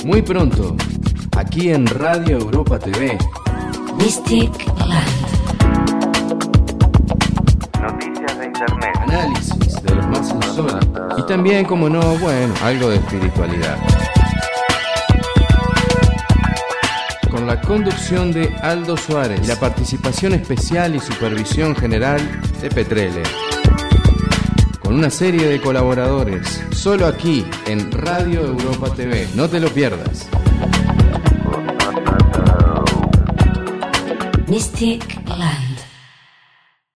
Muy pronto, aquí en Radio Europa TV. Mystic Land. Noticias de Internet. Análisis de los más insólitos. Y también, como no, bueno, algo de espiritualidad. Con la conducción de Aldo Suárez y la participación especial y supervisión general de Petrele. Con una serie de colaboradores, solo aquí en Radio Europa TV. No te lo pierdas. Mystic Land.